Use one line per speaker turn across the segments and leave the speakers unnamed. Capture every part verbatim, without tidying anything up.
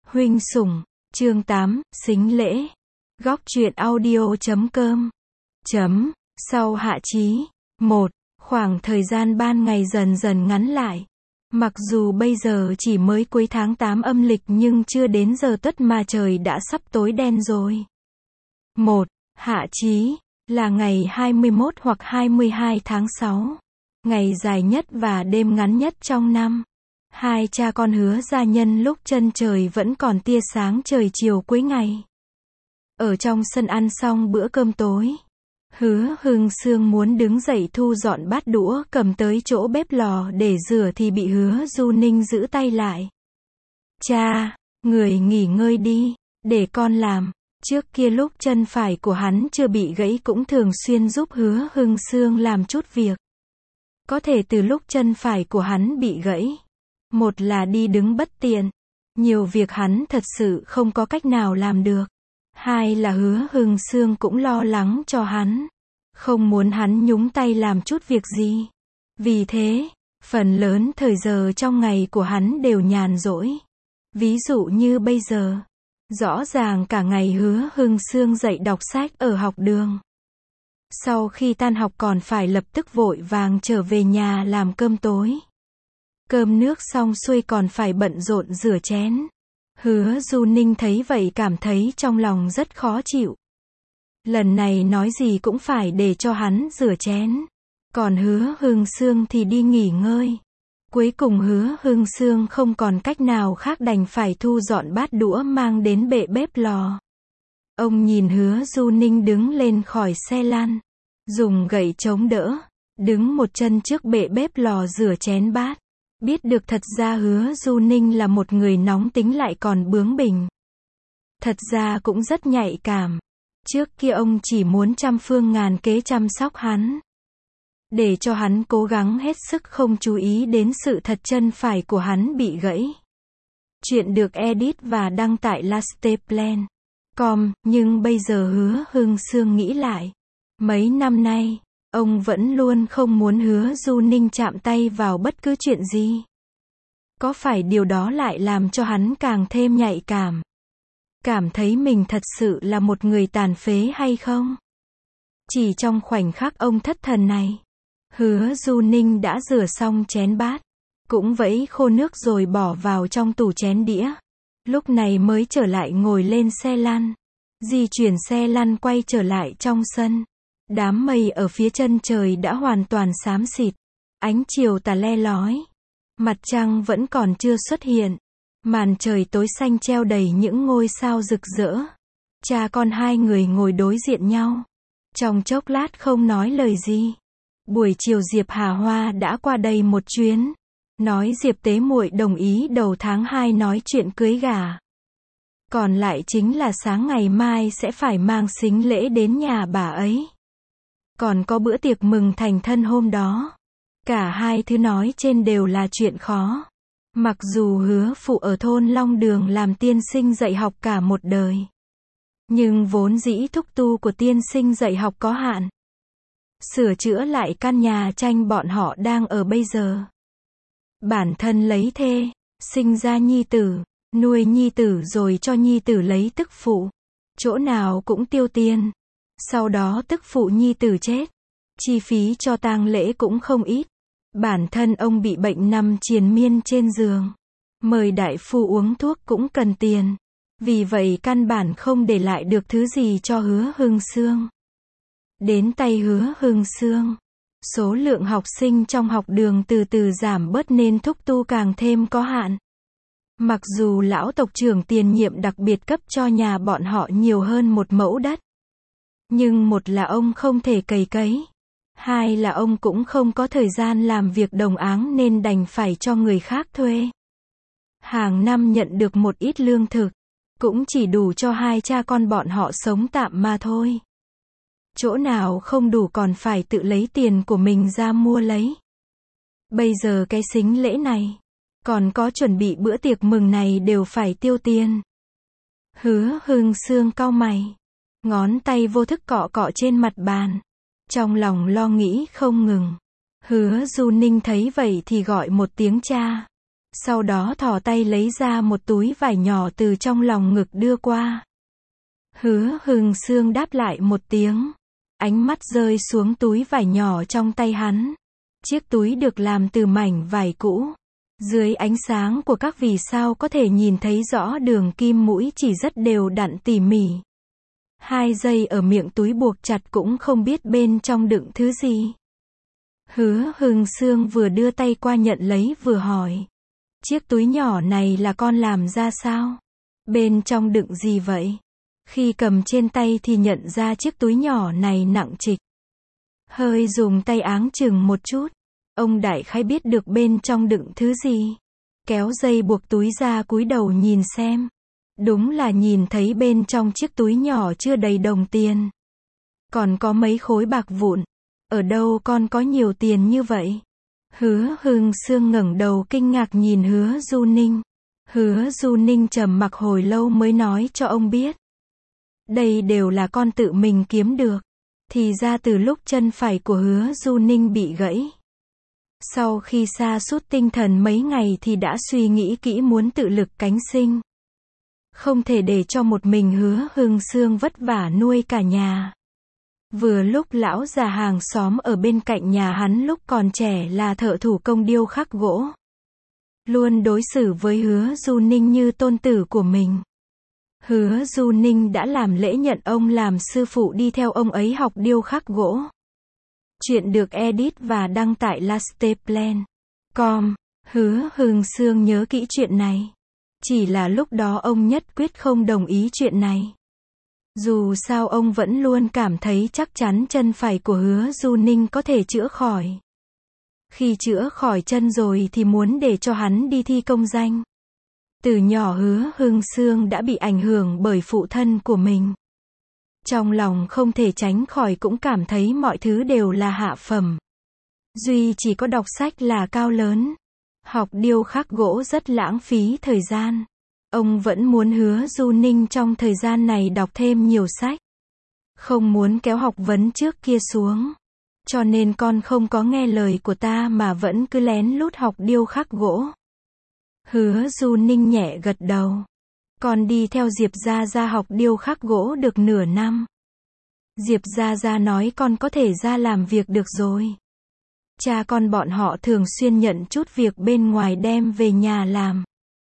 Huynh sủng, chương tám, xính lễ. Góc truyện audio chấm com. Chấm, sau hạ chí. một. Khoảng thời gian ban ngày dần dần ngắn lại. Mặc dù bây giờ chỉ mới cuối tháng tám âm lịch nhưng chưa đến giờ tuất mà trời đã sắp tối đen rồi. một. Hạ chí, là ngày hai mươi mốt hoặc hai mươi hai tháng sáu. Ngày dài nhất và đêm ngắn nhất trong năm. Hai cha con Hứa gia nhân lúc chân trời vẫn còn tia sáng trời chiều cuối ngày. Ở trong sân ăn xong bữa cơm tối. Hứa Hưng Sương muốn đứng dậy thu dọn bát đũa cầm tới chỗ bếp lò để rửa thì bị Hứa Du Ninh giữ tay lại. Cha, người nghỉ ngơi đi, để con làm. Trước kia lúc chân phải của hắn chưa bị gãy cũng thường xuyên giúp Hứa Hưng Sương làm chút việc. Có thể từ lúc chân phải của hắn bị gãy, một là đi đứng bất tiện, nhiều việc hắn thật sự không có cách nào làm được. Hai là Hứa Hưng Sương cũng lo lắng cho hắn, không muốn hắn nhúng tay làm chút việc gì. Vì thế, phần lớn thời giờ trong ngày của hắn đều nhàn rỗi. Ví dụ như bây giờ, rõ ràng cả ngày Hứa Hưng Sương dậy đọc sách ở học đường. Sau khi tan học còn phải lập tức vội vàng trở về nhà làm cơm tối. Cơm nước xong xuôi còn phải bận rộn rửa chén. Hứa Du Ninh thấy vậy cảm thấy trong lòng rất khó chịu. Lần này nói gì cũng phải để cho hắn rửa chén. Còn Hứa Hưng Sương thì đi nghỉ ngơi. Cuối cùng Hứa Hưng Sương không còn cách nào khác đành phải thu dọn bát đũa mang đến bệ bếp lò. Ông nhìn Hứa Du Ninh đứng lên khỏi xe lăn, dùng gậy chống đỡ, đứng một chân trước bệ bếp lò rửa chén bát. Biết được thật ra Hứa Du Ninh là một người nóng tính lại còn bướng bỉnh. Thật ra cũng rất nhạy cảm. Trước kia ông chỉ muốn trăm phương ngàn kế chăm sóc hắn, để cho hắn cố gắng hết sức không chú ý đến sự thật chân phải của hắn bị gãy. Chuyện được edit và đăng tại lasteplan chấm com, nhưng bây giờ Hứa Hưng Sương nghĩ lại. Mấy năm nay, ông vẫn luôn không muốn Hứa Du Ninh chạm tay vào bất cứ chuyện gì. Có phải điều đó lại làm cho hắn càng thêm nhạy cảm? Cảm thấy mình thật sự là một người tàn phế hay không? Chỉ trong khoảnh khắc ông thất thần này, Hứa Du Ninh đã rửa xong chén bát, cũng vẫy khô nước rồi bỏ vào trong tủ chén đĩa. Lúc này mới trở lại ngồi lên xe lăn, di chuyển xe lăn quay trở lại trong sân. Đám mây ở phía chân trời đã hoàn toàn xám xịt, ánh chiều tà le lói, mặt trăng vẫn còn chưa xuất hiện, màn trời tối xanh treo đầy những ngôi sao rực rỡ. Cha con hai người ngồi đối diện nhau, trong chốc lát không nói lời gì. Buổi chiều Diệp Hà Hoa đã qua đây một chuyến, nói Diệp Tế Muội đồng ý đầu tháng hai nói chuyện cưới gả. Còn lại chính là sáng ngày mai sẽ phải mang sính lễ đến nhà bà ấy. Còn có bữa tiệc mừng thành thân hôm đó. Cả hai thứ nói trên đều là chuyện khó. Mặc dù Hứa phụ ở thôn Long Đường làm tiên sinh dạy học cả một đời, nhưng vốn dĩ thúc tu của tiên sinh dạy học có hạn. Sửa chữa lại căn nhà tranh bọn họ đang ở bây giờ. Bản thân lấy thê, sinh ra nhi tử, nuôi nhi tử rồi cho nhi tử lấy tức phụ. Chỗ nào cũng tiêu tiền. Sau đó tức phụ nhi tử chết, chi phí cho tang lễ cũng không ít. Bản thân ông bị bệnh nằm triền miên trên giường, mời đại phu uống thuốc cũng cần tiền. Vì vậy căn bản không để lại được thứ gì cho Hứa Hưng Sương. Đến tay Hứa Hưng Sương, số lượng học sinh trong học đường từ từ giảm bớt nên thúc tu càng thêm có hạn. Mặc dù lão tộc trưởng tiền nhiệm đặc biệt cấp cho nhà bọn họ nhiều hơn một mẫu đất, nhưng một là ông không thể cày cấy, hai là ông cũng không có thời gian làm việc đồng áng nên đành phải cho người khác thuê. Hàng năm nhận được một ít lương thực, cũng chỉ đủ cho hai cha con bọn họ sống tạm mà thôi. Chỗ nào không đủ còn phải tự lấy tiền của mình ra mua lấy. Bây giờ cái sính lễ này, còn có chuẩn bị bữa tiệc mừng này đều phải tiêu tiền. Hứa Hưng Sương cau mày, ngón tay vô thức cọ cọ trên mặt bàn, trong lòng lo nghĩ không ngừng. Hứa Du Ninh thấy vậy thì gọi một tiếng cha. Sau đó thò tay lấy ra một túi vải nhỏ từ trong lòng ngực đưa qua. Hứa Hưng Sương đáp lại một tiếng. Ánh mắt rơi xuống túi vải nhỏ trong tay hắn. Chiếc túi được làm từ mảnh vải cũ. Dưới ánh sáng của các vì sao có thể nhìn thấy rõ đường kim mũi chỉ rất đều đặn tỉ mỉ. Hai dây ở miệng túi buộc chặt cũng không biết bên trong đựng thứ gì. Hứa Hưng Sương vừa đưa tay qua nhận lấy vừa hỏi. Chiếc túi nhỏ này là con làm ra sao? Bên trong đựng gì vậy? Khi cầm trên tay thì nhận ra chiếc túi nhỏ này nặng trịch. Hơi dùng tay áng chừng một chút. Ông đại khái biết được bên trong đựng thứ gì. Kéo dây buộc túi ra cúi đầu nhìn xem. Đúng là nhìn thấy bên trong chiếc túi nhỏ chưa đầy đồng tiền. Còn có mấy khối bạc vụn. Ở đâu con có nhiều tiền như vậy? Hứa Hưng Sương ngẩng đầu kinh ngạc nhìn Hứa Du Ninh. Hứa Du Ninh trầm mặc hồi lâu mới nói cho ông biết. Đây đều là con tự mình kiếm được. Thì ra từ lúc chân phải của Hứa Du Ninh bị gãy. Sau khi sa sút tinh thần mấy ngày thì đã suy nghĩ kỹ muốn tự lực cánh sinh. Không thể để cho một mình Hứa Hưng Sương vất vả nuôi cả nhà. Vừa lúc lão già hàng xóm ở bên cạnh nhà hắn lúc còn trẻ là thợ thủ công điêu khắc gỗ. Luôn đối xử với Hứa Du Ninh như tôn tử của mình. Hứa Du Ninh đã làm lễ nhận ông làm sư phụ đi theo ông ấy học điêu khắc gỗ. Chuyện được edit và đăng tại lasteplan chấm com. Hứa Hưng Sương nhớ kỹ chuyện này. Chỉ là lúc đó ông nhất quyết không đồng ý chuyện này. Dù sao ông vẫn luôn cảm thấy chắc chắn chân phải của Hứa Du Ninh có thể chữa khỏi. Khi chữa khỏi chân rồi thì muốn để cho hắn đi thi công danh. Từ nhỏ Hứa Hưng Sương đã bị ảnh hưởng bởi phụ thân của mình. Trong lòng không thể tránh khỏi cũng cảm thấy mọi thứ đều là hạ phẩm. Duy chỉ có đọc sách là cao lớn. Học điêu khắc gỗ rất lãng phí thời gian. Ông vẫn muốn Hứa Du Ninh trong thời gian này đọc thêm nhiều sách. Không muốn kéo học vấn trước kia xuống. Cho nên con không có nghe lời của ta mà vẫn cứ lén lút học điêu khắc gỗ. Hứa Du Ninh nhẹ gật đầu. Con đi theo Diệp Gia Gia học điêu khắc gỗ được nửa năm. Diệp Gia Gia nói con có thể ra làm việc được rồi. Cha con bọn họ thường xuyên nhận chút việc bên ngoài đem về nhà làm.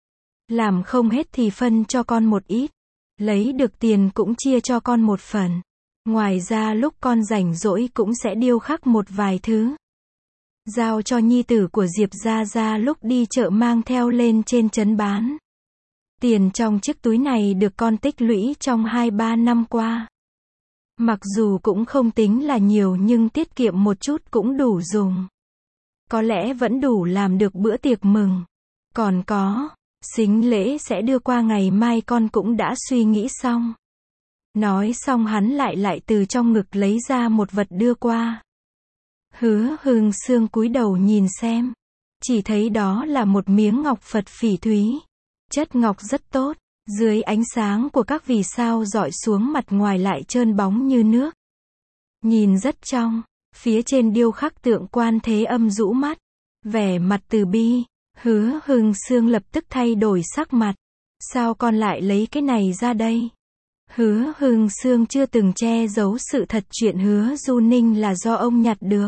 Làm không hết thì phân cho con một ít. Lấy được tiền cũng chia cho con một phần. Ngoài ra lúc con rảnh rỗi cũng sẽ điêu khắc một vài thứ. Giao cho nhi tử của Diệp Gia Gia lúc đi chợ mang theo lên trên trấn bán. Tiền trong chiếc túi này được con tích lũy trong hai ba năm qua. Mặc dù cũng không tính là nhiều nhưng tiết kiệm một chút cũng đủ dùng. Có lẽ vẫn đủ làm được bữa tiệc mừng. Còn có, sính lễ sẽ đưa qua ngày mai con cũng đã suy nghĩ xong. Nói xong hắn lại lại từ trong ngực lấy ra một vật đưa qua. Hứa Hưng Sương cúi đầu nhìn xem. Chỉ thấy đó là một miếng ngọc Phật phỉ thúy. Chất ngọc rất tốt. Dưới ánh sáng của các vì sao rọi xuống mặt ngoài lại trơn bóng như nước. Nhìn rất trong. Phía trên điêu khắc tượng Quan Thế Âm rũ mắt. Vẻ mặt từ bi. Hứa Hưng Sương lập tức thay đổi sắc mặt. Sao con lại lấy cái này ra đây? Hứa Hưng Sương chưa từng che giấu sự thật chuyện Hứa Du Ninh là do ông nhặt được.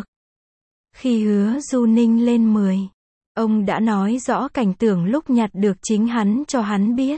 Khi Hứa Du Ninh lên mười, ông đã nói rõ cảnh tượng lúc nhặt được chính hắn cho hắn biết.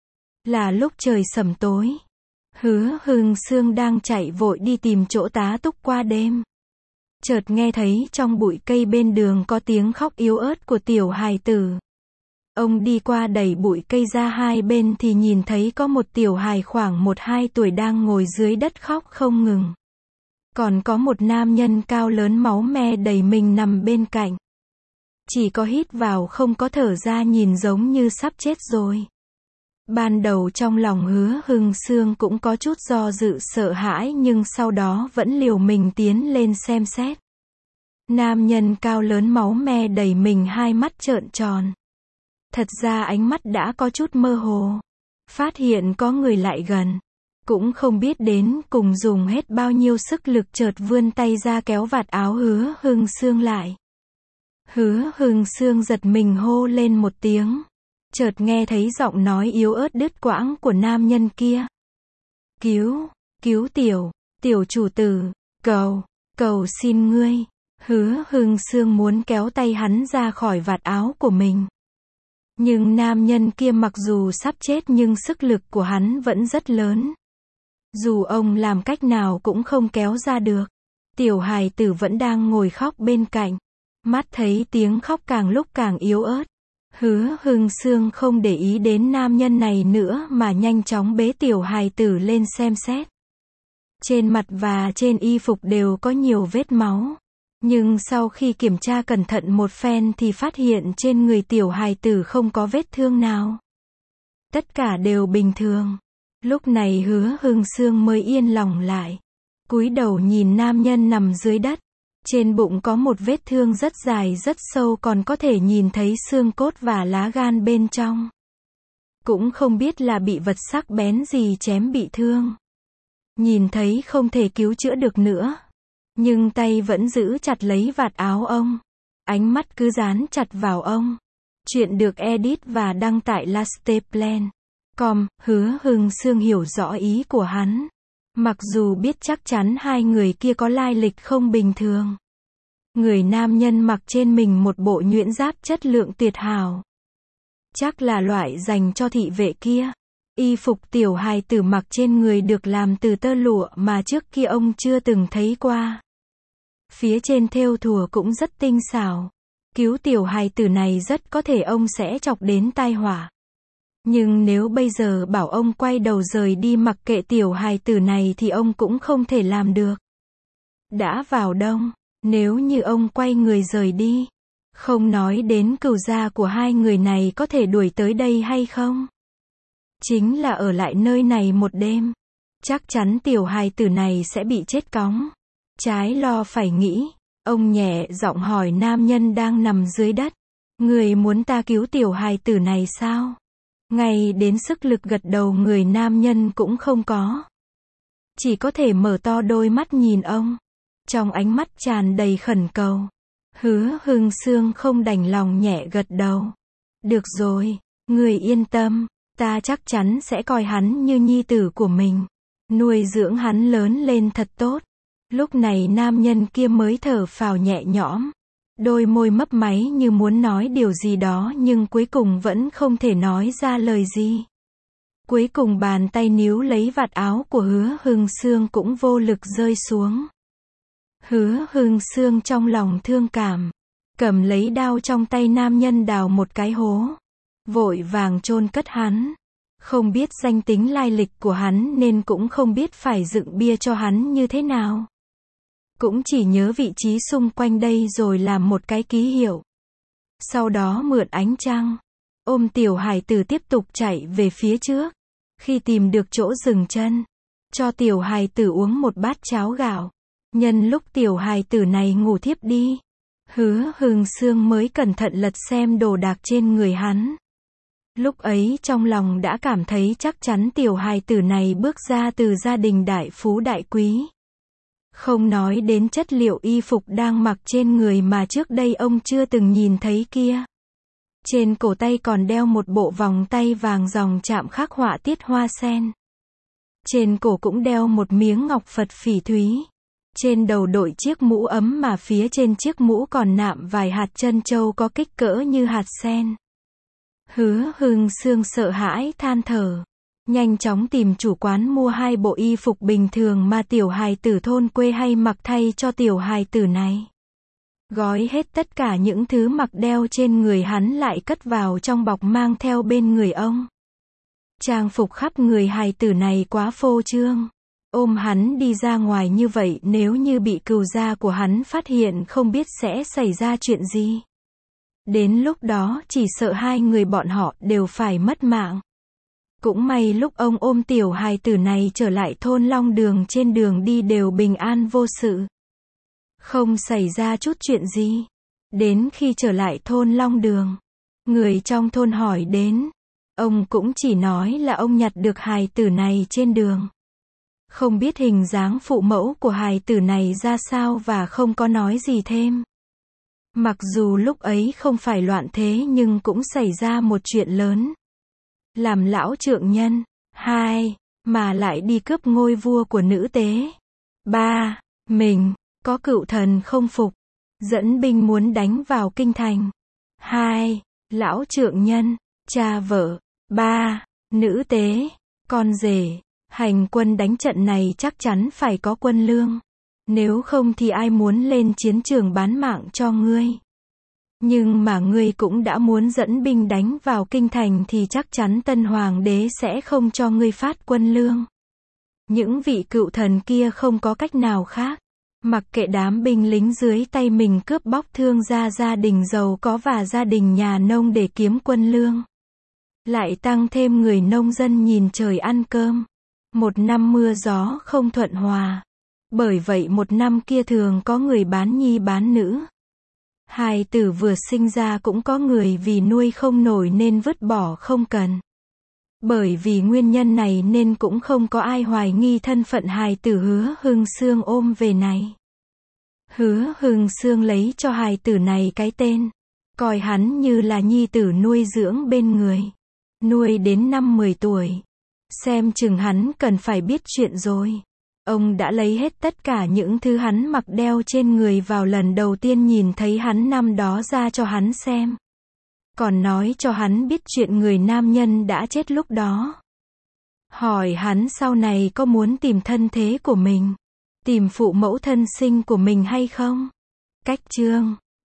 Là lúc trời sẩm tối. Hứa Hưng Sương đang chạy vội đi tìm chỗ tá túc qua đêm. Chợt nghe thấy trong bụi cây bên đường có tiếng khóc yếu ớt của tiểu hài tử. Ông đi qua đẩy bụi cây ra hai bên thì nhìn thấy có một tiểu hài khoảng một hai tuổi đang ngồi dưới đất khóc không ngừng. Còn có một nam nhân cao lớn máu me đầy mình nằm bên cạnh. Chỉ có hít vào không có thở ra nhìn giống như sắp chết rồi. Ban đầu trong lòng Hứa Hưng Sương cũng có chút do dự sợ hãi nhưng sau đó vẫn liều mình tiến lên xem xét. Nam nhân cao lớn máu me đầy mình hai mắt trợn tròn. Thật ra ánh mắt đã có chút mơ hồ. Phát hiện có người lại gần. Cũng không biết đến cùng dùng hết bao nhiêu sức lực chợt vươn tay ra kéo vạt áo Hứa Hưng Sương lại. Hứa Hưng Sương giật mình hô lên một tiếng. Chợt nghe thấy giọng nói yếu ớt đứt quãng của nam nhân kia. Cứu, cứu tiểu, tiểu chủ tử, cầu, cầu xin ngươi. Hứa Hưng Sương muốn kéo tay hắn ra khỏi vạt áo của mình. Nhưng nam nhân kia mặc dù sắp chết nhưng sức lực của hắn vẫn rất lớn. Dù ông làm cách nào cũng không kéo ra được. Tiểu hài tử vẫn đang ngồi khóc bên cạnh. Mắt thấy tiếng khóc càng lúc càng yếu ớt. Hứa Hưng Sương không để ý đến nam nhân này nữa mà nhanh chóng bế tiểu hài tử lên xem xét. Trên mặt và trên y phục đều có nhiều vết máu. Nhưng sau khi kiểm tra cẩn thận một phen thì phát hiện trên người tiểu hài tử không có vết thương nào. Tất cả đều bình thường. Lúc này Hứa Hưng Sương mới yên lòng lại. Cúi đầu nhìn nam nhân nằm dưới đất. Trên bụng có một vết thương rất dài rất sâu, còn có thể nhìn thấy xương cốt và lá gan bên trong. Cũng không biết là bị vật sắc bén gì chém bị thương. Nhìn thấy không thể cứu chữa được nữa. Nhưng tay vẫn giữ chặt lấy vạt áo ông. Ánh mắt cứ dán chặt vào ông. Chuyện được edit và đăng tại lasteplan chấm com. Hứa Hưng Sương hiểu rõ ý của hắn. Mặc dù biết chắc chắn hai người kia có lai lịch không bình thường. Người nam nhân mặc trên mình một bộ nhuyễn giáp chất lượng tuyệt hảo. Chắc là loại dành cho thị vệ kia. Y phục tiểu hài tử mặc trên người được làm từ tơ lụa mà trước kia ông chưa từng thấy qua. Phía trên thêu thùa cũng rất tinh xảo. Cứu tiểu hài tử này rất có thể ông sẽ chọc đến tai họa. Nhưng nếu bây giờ bảo ông quay đầu rời đi mặc kệ tiểu hài tử này thì ông cũng không thể làm được. Đã vào đông, nếu như ông quay người rời đi, không nói đến cừu gia của hai người này có thể đuổi tới đây hay không. Chính là ở lại nơi này một đêm, chắc chắn tiểu hài tử này sẽ bị chết cóng. Trái lo phải nghĩ, ông nhẹ giọng hỏi nam nhân đang nằm dưới đất. Người muốn ta cứu tiểu hài tử này sao? Ngay đến sức lực gật đầu người nam nhân cũng không có. Chỉ có thể mở to đôi mắt nhìn ông. Trong ánh mắt tràn đầy khẩn cầu. Hứa Hưng Sương không đành lòng nhẹ gật đầu. Được rồi, người yên tâm, ta chắc chắn sẽ coi hắn như nhi tử của mình. Nuôi dưỡng hắn lớn lên thật tốt. Lúc này nam nhân kia mới thở phào nhẹ nhõm. Đôi môi mấp máy như muốn nói điều gì đó nhưng cuối cùng vẫn không thể nói ra lời gì. Cuối cùng bàn tay níu lấy vạt áo của Hứa Hưng Sương cũng vô lực rơi xuống. Hứa Hưng Sương trong lòng thương cảm, cầm lấy đao trong tay nam nhân đào một cái hố. Vội vàng chôn cất hắn. Không biết danh tính lai lịch của hắn nên cũng không biết phải dựng bia cho hắn như thế nào. Cũng chỉ nhớ vị trí xung quanh đây rồi làm một cái ký hiệu. Sau đó mượn ánh trăng, ôm tiểu hài tử tiếp tục chạy về phía trước. Khi tìm được chỗ dừng chân, cho tiểu hài tử uống một bát cháo gạo. Nhân lúc tiểu hài tử này ngủ thiếp đi, Hứa Hưng Sương mới cẩn thận lật xem đồ đạc trên người hắn. Lúc ấy trong lòng đã cảm thấy chắc chắn tiểu hài tử này bước ra từ gia đình đại phú đại quý. Không nói đến chất liệu y phục đang mặc trên người mà trước đây ông chưa từng nhìn thấy kia. Trên cổ tay còn đeo một bộ vòng tay vàng ròng chạm khắc họa tiết hoa sen. Trên cổ cũng đeo một miếng ngọc Phật phỉ thúy. Trên đầu đội chiếc mũ ấm mà phía trên chiếc mũ còn nạm vài hạt trân châu có kích cỡ như hạt sen. Hứa Hưng Sương sợ hãi than thở. Nhanh chóng tìm chủ quán mua hai bộ y phục bình thường mà tiểu hài tử thôn quê hay mặc thay cho tiểu hài tử này. Gói hết tất cả những thứ mặc đeo trên người hắn lại cất vào trong bọc mang theo bên người ông. Trang phục khắp người hài tử này quá phô trương. Ôm hắn đi ra ngoài như vậy nếu như bị cừu gia của hắn phát hiện không biết sẽ xảy ra chuyện gì. Đến lúc đó chỉ sợ hai người bọn họ đều phải mất mạng. Cũng may lúc ông ôm tiểu hài tử này trở lại thôn Long Đường trên đường đi đều bình an vô sự. Không xảy ra chút chuyện gì. Đến khi trở lại thôn Long Đường, người trong thôn hỏi đến. Ông cũng chỉ nói là ông nhặt được hài tử này trên đường. Không biết hình dáng phụ mẫu của hài tử này ra sao và không có nói gì thêm. Mặc dù lúc ấy không phải loạn thế nhưng cũng xảy ra một chuyện lớn. Làm lão trượng nhân. Hai. Mà lại đi cướp ngôi vua của nữ tế. Ba. Mình. Có cựu thần không phục. Dẫn binh muốn đánh vào kinh thành. Hai. Lão trượng nhân. Cha vợ. Ba. Nữ tế. Con rể. Hành quân đánh trận này chắc chắn phải có quân lương. Nếu không thì ai muốn lên chiến trường bán mạng cho ngươi. Nhưng mà ngươi cũng đã muốn dẫn binh đánh vào kinh thành thì chắc chắn tân hoàng đế sẽ không cho ngươi phát quân lương. Những vị cựu thần kia không có cách nào khác. Mặc kệ đám binh lính dưới tay mình cướp bóc thương gia gia đình giàu có và gia đình nhà nông để kiếm quân lương. Lại tăng thêm người nông dân nhìn trời ăn cơm. Một năm mưa gió không thuận hòa. Bởi vậy một năm kia thường có người bán nhi bán nữ. Hài tử vừa sinh ra cũng có người vì nuôi không nổi nên vứt bỏ không cần. Bởi vì nguyên nhân này nên cũng không có ai hoài nghi thân phận hài tử Hứa Hưng Sương ôm về này. Hứa Hưng Sương lấy cho hài tử này cái tên. Coi hắn như là nhi tử nuôi dưỡng bên người. Nuôi đến năm mười tuổi. Xem chừng hắn cần phải biết chuyện rồi. Ông đã lấy hết tất cả những thứ hắn mặc đeo trên người vào lần đầu tiên nhìn thấy hắn năm đó ra cho hắn xem. Còn nói cho hắn biết chuyện người nam nhân đã chết lúc đó. Hỏi hắn sau này có muốn tìm thân thế của mình, tìm phụ mẫu thân sinh của mình hay không? Cách chương